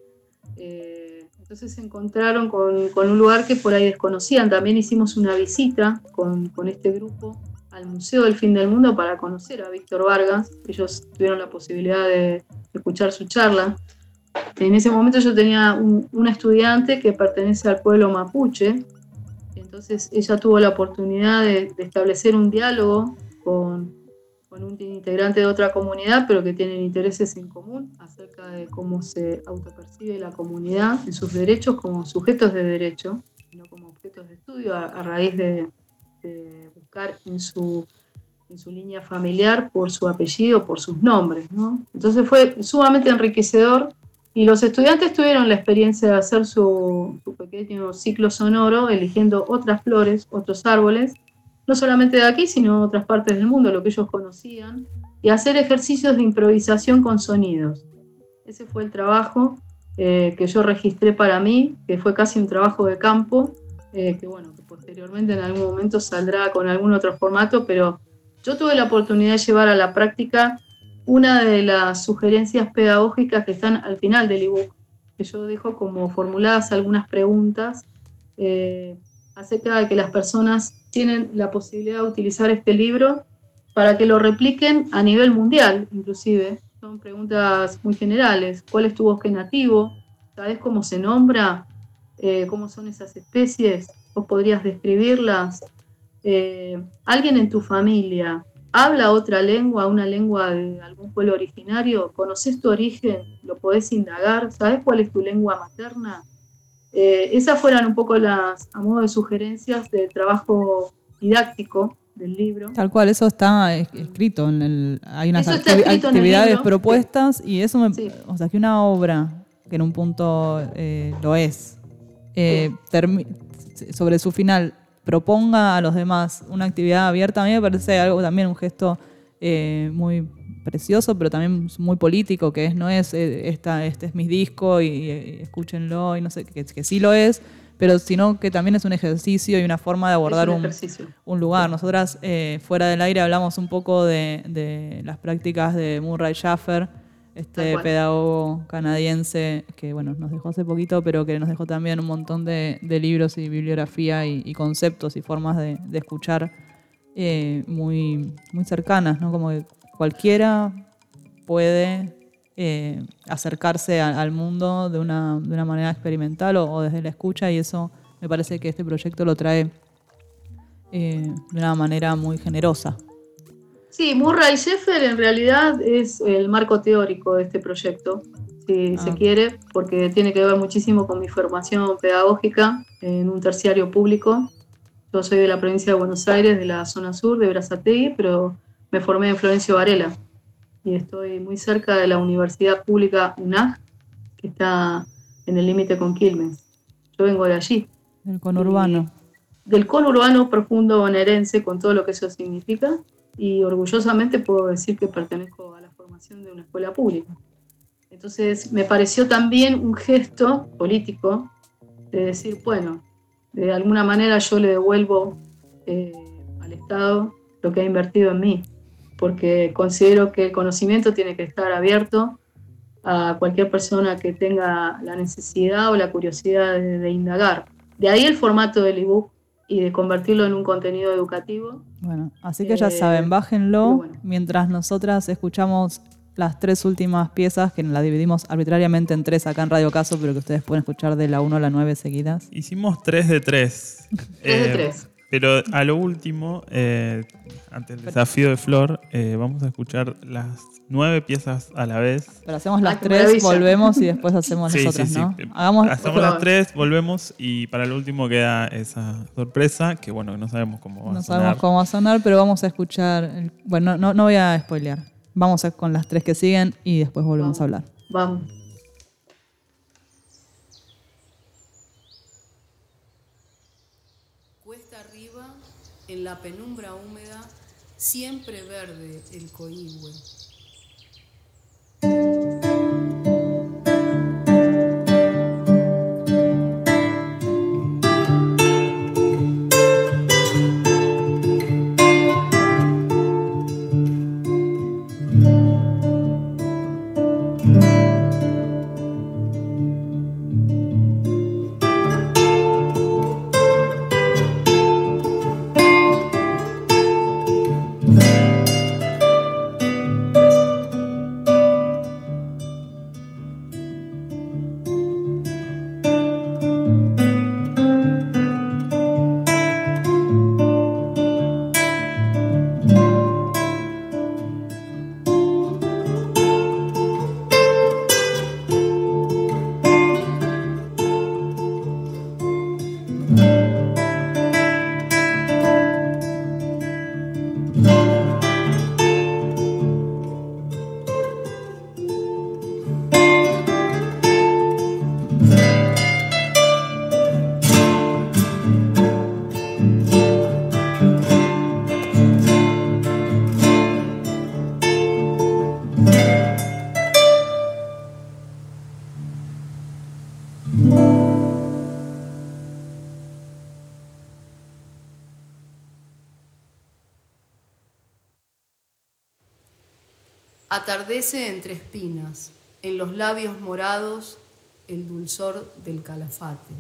Eh, entonces se encontraron con, con un lugar que por ahí desconocían. También hicimos una visita con, con este grupo al Museo del Fin del Mundo para conocer a Víctor Vargas. Ellos tuvieron la posibilidad de escuchar su charla. En ese momento yo tenía un, una estudiante que pertenece al pueblo mapuche. Entonces ella tuvo la oportunidad de, de establecer un diálogo con, con un integrante de otra comunidad, pero que tienen intereses en común acerca de cómo se autopercibe la comunidad en sus derechos como sujetos de derecho, no como objetos de estudio, a, a raíz de, de buscar en su, en su línea familiar por su apellido, por sus nombres, ¿no? Entonces fue sumamente enriquecedor. Y los estudiantes tuvieron la experiencia de hacer su, su pequeño ciclo sonoro, eligiendo otras flores, otros árboles, no solamente de aquí, sino de otras partes del mundo, lo que ellos conocían, y hacer ejercicios de improvisación con sonidos. Ese fue el trabajo eh, que yo registré para mí, que fue casi un trabajo de campo, eh, que bueno, que posteriormente en algún momento saldrá con algún otro formato, pero yo tuve la oportunidad de llevar a la práctica una de las sugerencias pedagógicas que están al final del ebook, que yo dejo como formuladas algunas preguntas eh, acerca de que las personas tienen la posibilidad de utilizar este libro para que lo repliquen a nivel mundial, inclusive. Son preguntas muy generales. ¿Cuál es tu bosque nativo? ¿Sabes cómo se nombra? Eh, ¿Cómo son esas especies? ¿Vos podrías describirlas? Eh, ¿Alguien en tu familia habla otra lengua, una lengua de algún pueblo originario? ¿Conoces tu origen? ¿Lo podés indagar? ¿Sabés cuál es tu lengua materna? Eh, esas fueran un poco las, a modo de sugerencias del trabajo didáctico del libro. Tal cual, eso está escrito en el, hay unas Eso está activi- escrito en el actividades libro. propuestas Sí. y eso me, Sí. o sea, que una obra que en un punto eh, lo es, eh, termi- sobre su final proponga a los demás una actividad abierta, a mí me parece algo también un gesto eh, muy precioso, pero también muy político, que es no es eh, esta, este es mi disco y, y escúchenlo y no sé, que, que sí lo es, pero sino que también es un ejercicio y una forma de abordar Es un un, ejercicio. un lugar. Nosotras eh, fuera del aire hablamos un poco de, de las prácticas de Murray Schaffer, este pedagogo canadiense que bueno, nos dejó hace poquito, pero que nos dejó también un montón de, de libros y bibliografía y, y conceptos y formas de, de escuchar eh, muy, muy cercanas, ¿no? Como que cualquiera puede eh, acercarse a, al mundo de una, de una manera experimental o, o desde la escucha, y eso me parece que este proyecto lo trae eh, de una manera muy generosa. Sí, Murray Schaffer en realidad es el marco teórico de este proyecto, si Ah. se quiere, porque tiene que ver muchísimo con mi formación pedagógica en un terciario público. Yo soy de la provincia de Buenos Aires, de la zona sur, de Berazategui, pero me formé en Florencio Varela y estoy muy cerca de la Universidad Pública U N A G, que está en el límite con Quilmes. Yo vengo de allí. El conurbano. del conurbano profundo bonaerense, con todo lo que eso significa, y orgullosamente puedo decir que pertenezco a la formación de una escuela pública. Entonces me pareció también un gesto político de decir, bueno, de alguna manera yo le devuelvo eh, al Estado lo que ha invertido en mí, porque considero que el conocimiento tiene que estar abierto a cualquier persona que tenga la necesidad o la curiosidad de, de indagar. De ahí el formato del ebook y de convertirlo en un contenido educativo. Bueno, así que ya Eh, saben, bájenlo bueno. mientras nosotras escuchamos las tres últimas piezas, que las dividimos arbitrariamente en tres acá en Radio Caso, pero que ustedes pueden escuchar de la uno a la nueve seguidas. Hicimos tres de tres. Tres de tres. Pero a lo último, eh, ante el desafío de Flor, eh, vamos a escuchar las nueve piezas a la vez. Pero hacemos las Ah, qué tres, maravilla. volvemos y después hacemos Sí, nosotras, sí, sí. ¿no? Hagamos, Hacemos las tres, volvemos y para el último queda esa sorpresa que, bueno, no sabemos cómo va no a sonar. sabemos cómo va a sonar, pero vamos a escuchar. el- bueno, no, no voy a spoilear. Vamos a, con las tres que siguen y después volvemos Vamos. a hablar. Vamos. Cuesta arriba, en la penumbra húmeda, siempre verde el coihue. Atardece entre espinas, en los labios morados el dulzor del calafate.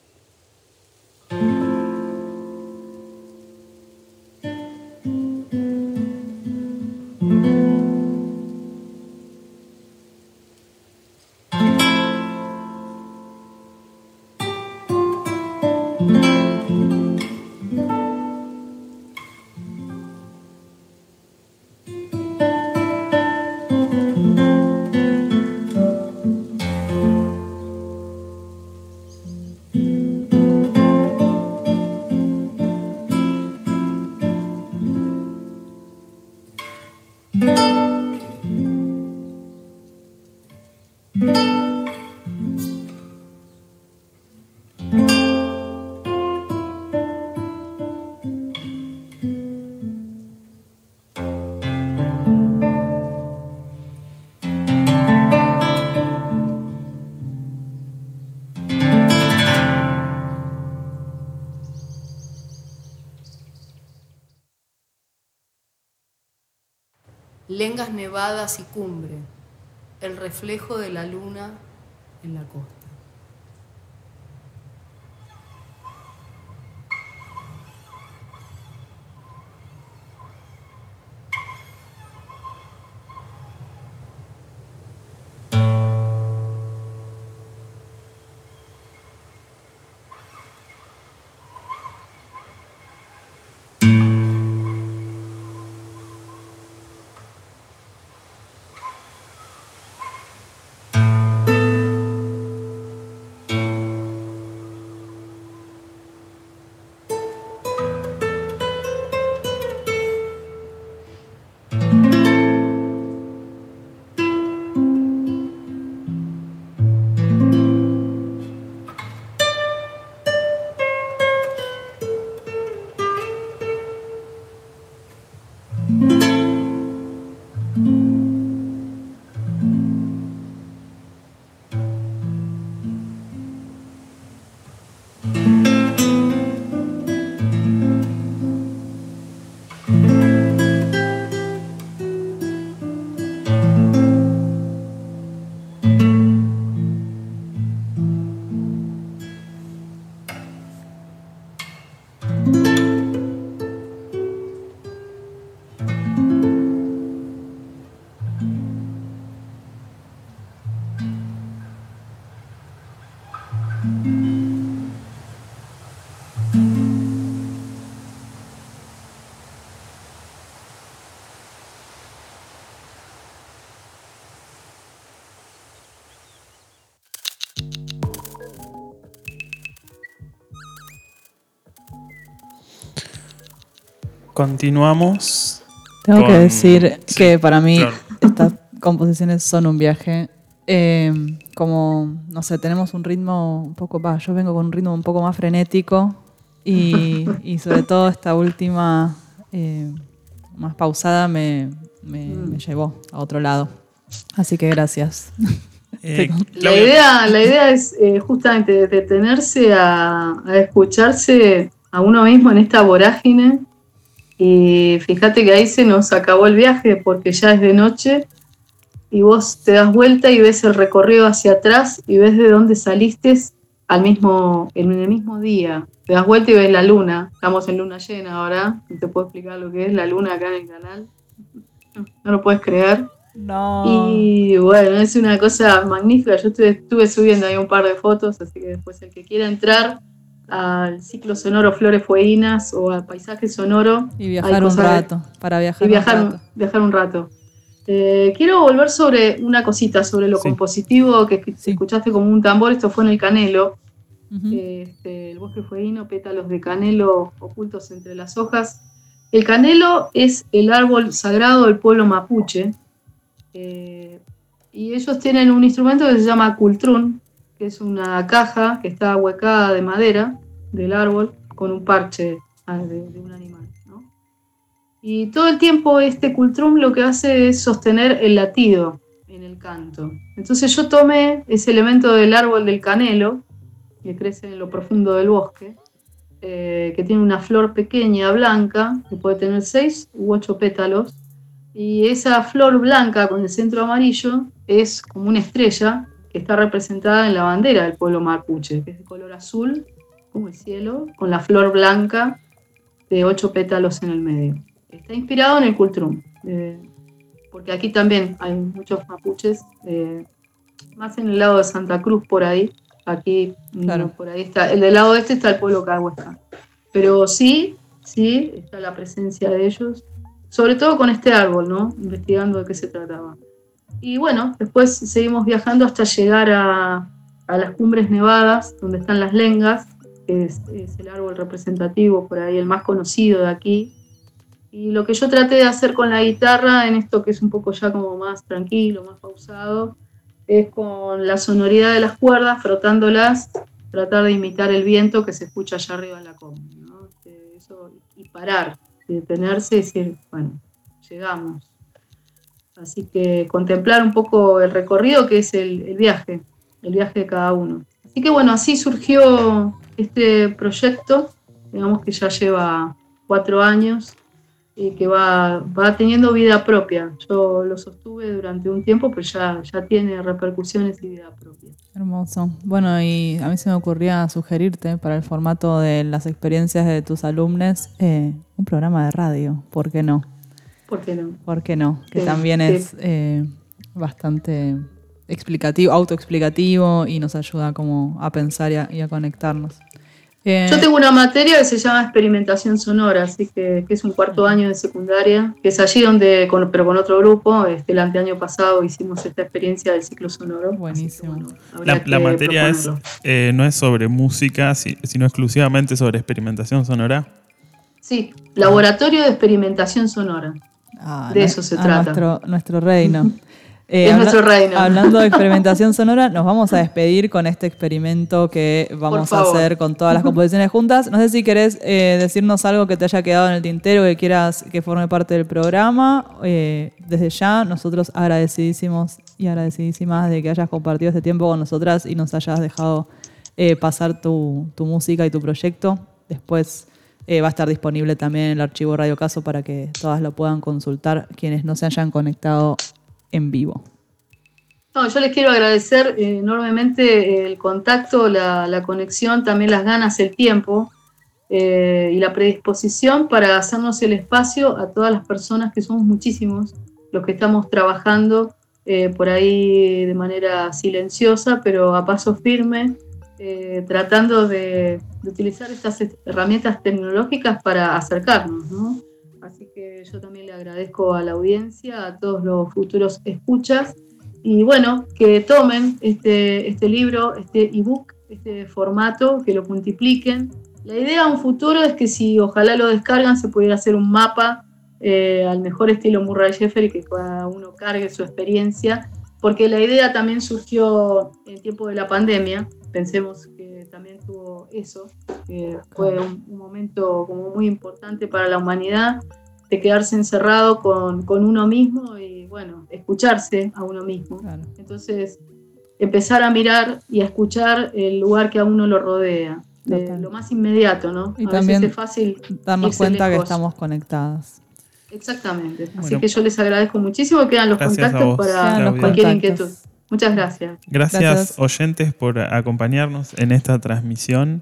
Lengas nevadas y cumbre, el reflejo de la luna en la costa. continuamos. Tengo con- que decir sí, que para mí claro. estas composiciones son un viaje. Eh, como, no sé, tenemos un ritmo un poco, va, yo vengo con un ritmo un poco más frenético y, y sobre todo esta última, eh, más pausada, me, me, me llevó a otro lado. Así que gracias. Eh, La Claudia, idea, la idea es eh, justamente detenerse a, a escucharse a uno mismo en esta vorágine. Y fíjate que ahí se nos acabó el viaje porque ya es de noche y vos te das vuelta y ves el recorrido hacia atrás y ves de dónde saliste al mismo, en el mismo día. Te das vuelta y ves la luna. Estamos en luna llena ahora. No te puedo explicar lo que es la luna acá en el canal. No lo puedes creer. No. Y bueno, es una cosa magnífica. Yo estuve, estuve subiendo ahí un par de fotos, así que después el que quiera entrar al ciclo sonoro Flores Fueguinas o al paisaje sonoro Y hay viajar un cosas- rato, para viajar, y viajar, un rato. viajar un rato. Eh, quiero volver sobre una cosita, sobre lo Sí. compositivo que escu- Sí. escuchaste como un tambor. Esto fue en el Canelo. Ujú. Este, el bosque fueguino, pétalos de canelo ocultos entre las hojas. El canelo es el árbol sagrado del pueblo mapuche. Eh, y ellos tienen un instrumento que se llama cultrún, que es una caja que está ahuecada de madera del árbol con un parche ah, de, de un animal, ¿no? Y todo el tiempo este cultrún lo que hace es sostener el latido en el canto. Entonces yo tomé ese elemento del árbol del canelo, que crece en lo profundo del bosque, eh, que tiene una flor pequeña, blanca, que puede tener seis u ocho pétalos, y esa flor blanca con el centro amarillo es como una estrella que está representada en la bandera del pueblo mapuche, que es de color azul, como el cielo, con la flor blanca de ocho pétalos en el medio. Está inspirado en el cultrún, eh, porque aquí también hay muchos mapuches, eh, más en el lado de Santa Cruz por ahí. Aquí, Claro. no, por ahí está. El del lado este está el pueblo cahuesca. Pero sí, sí, está la presencia de ellos. Sobre todo con este árbol, ¿no? Investigando de qué se trataba. Y bueno, después seguimos viajando hasta llegar a, a las cumbres nevadas, donde están las lengas, que es, es el árbol representativo, por ahí el más conocido de aquí. Y lo que yo traté de hacer con la guitarra, en esto que es un poco ya como más tranquilo, más pausado, es con la sonoridad de las cuerdas, frotándolas, tratar de imitar el viento que se escucha allá arriba en la combi, ¿no? Eso, y parar, y detenerse y decir, bueno, llegamos. Así que contemplar un poco el recorrido que es el, el viaje, el viaje de cada uno. Así que bueno, así surgió este proyecto, digamos que ya lleva cuatro años y que va, va teniendo vida propia. Yo lo sostuve durante un tiempo, pero ya, ya tiene repercusiones y vida propia. Hermoso. Bueno, y a mí se me ocurría sugerirte para el formato de las experiencias de tus alumnos eh, un programa de radio. ¿Por qué no? ¿Por qué no? ¿Por qué no? Que Sí, también sí. es eh, bastante explicativo, autoexplicativo y nos ayuda como a pensar y a, y a conectarnos. Eh, Yo tengo una materia que se llama experimentación sonora, así que, que es un cuarto año de secundaria, que es allí donde, con, pero con otro grupo, este, el anteaño pasado hicimos esta experiencia del ciclo sonoro. Buenísimo. Así que, bueno, habría La, que la materia es, proponerlo. eh, no es sobre música, si- sino exclusivamente sobre experimentación sonora. Sí, laboratorio de experimentación sonora. a de nue- eso se a trata. Nuestro, nuestro reino. Eh, Es habla- nuestro reino. Hablando de experimentación sonora, nos vamos a despedir con este experimento que vamos Por a favor. hacer con todas las composiciones juntas. No sé si querés eh, decirnos algo que te haya quedado en el tintero, que quieras que forme parte del programa. Eh, desde ya, nosotros agradecidísimos y agradecidísimas de que hayas compartido este tiempo con nosotras y nos hayas dejado eh, pasar tu, tu música y tu proyecto. Después eh, va a estar disponible también en el archivo Radio Caso para que todas lo puedan consultar quienes no se hayan conectado en vivo. No, yo les quiero agradecer eh, enormemente el contacto, la, la conexión, también las ganas, el tiempo eh, y la predisposición para hacernos el espacio a todas las personas, que somos muchísimos, los que estamos trabajando eh, por ahí de manera silenciosa, pero a paso firme, eh, tratando de, de utilizar estas herramientas tecnológicas para acercarnos, ¿no? Así que yo también le agradezco a la audiencia, a todos los futuros escuchas, y bueno, que tomen este, este libro, este ebook, este formato, que lo multipliquen La idea a un futuro es que si ojalá lo descargan se pudiera hacer un mapa eh, al mejor estilo Murray Jeffery, que cada uno cargue su experiencia, porque la idea también surgió en tiempo de la pandemia. Pensemos que también tuvo eso, que fue un, un momento como muy importante para la humanidad, de quedarse encerrado con, con uno mismo y bueno, escucharse a uno mismo. Claro. Entonces, empezar a mirar y a escuchar el lugar que a uno lo rodea. De lo más inmediato, ¿no? Y a también veces es fácil darnos cuenta lejos. Que estamos conectadas. Exactamente. Así bueno, que yo les agradezco muchísimo. Quedan los contactos vos, para Claudia. cualquier inquietud. Muchas gracias. gracias. Gracias, oyentes, por acompañarnos en esta transmisión.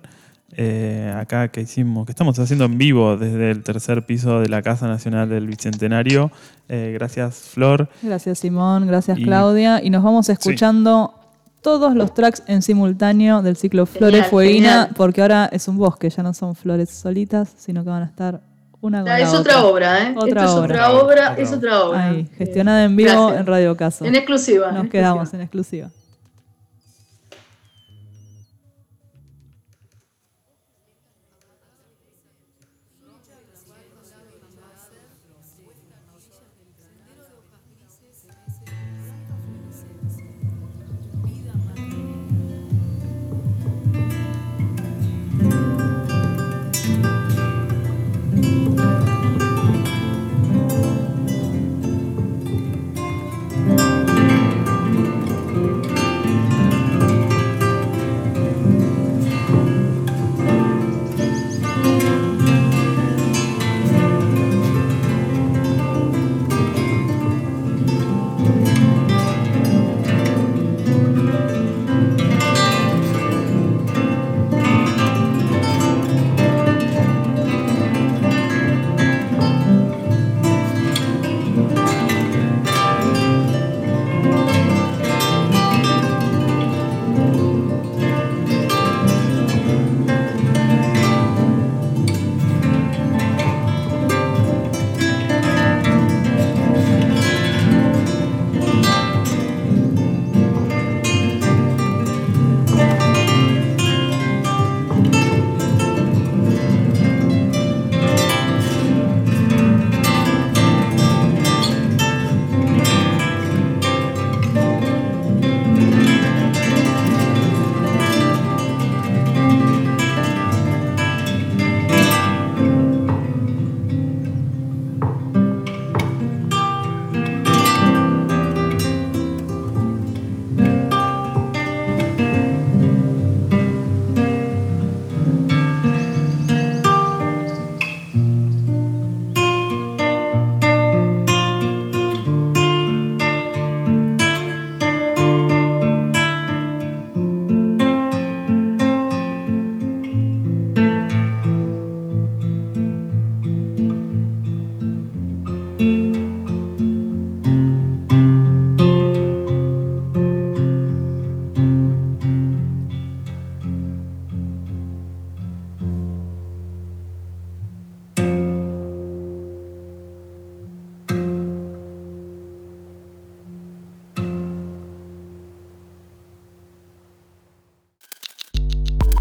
Eh, acá que hicimos, que estamos haciendo en vivo desde el tercer piso de la Casa Nacional del Bicentenario. Eh, gracias, Flor. Gracias, Simón. Gracias, y, Claudia. Y nos vamos escuchando. Sí. Todos los tracks en simultáneo del ciclo Flores Fueguina, porque ahora es un bosque, ya no son flores solitas, sino que van a estar una con la es otra. otra obra, ¿eh? Otra Esto obra. es otra obra, otra es otra obra. Ahí, gestionada eh, en vivo gracias. En Radio Caso. En exclusiva. Nos en quedamos exclusiva. en exclusiva.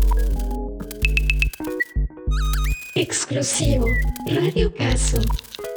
Exclusivo Radio Caso.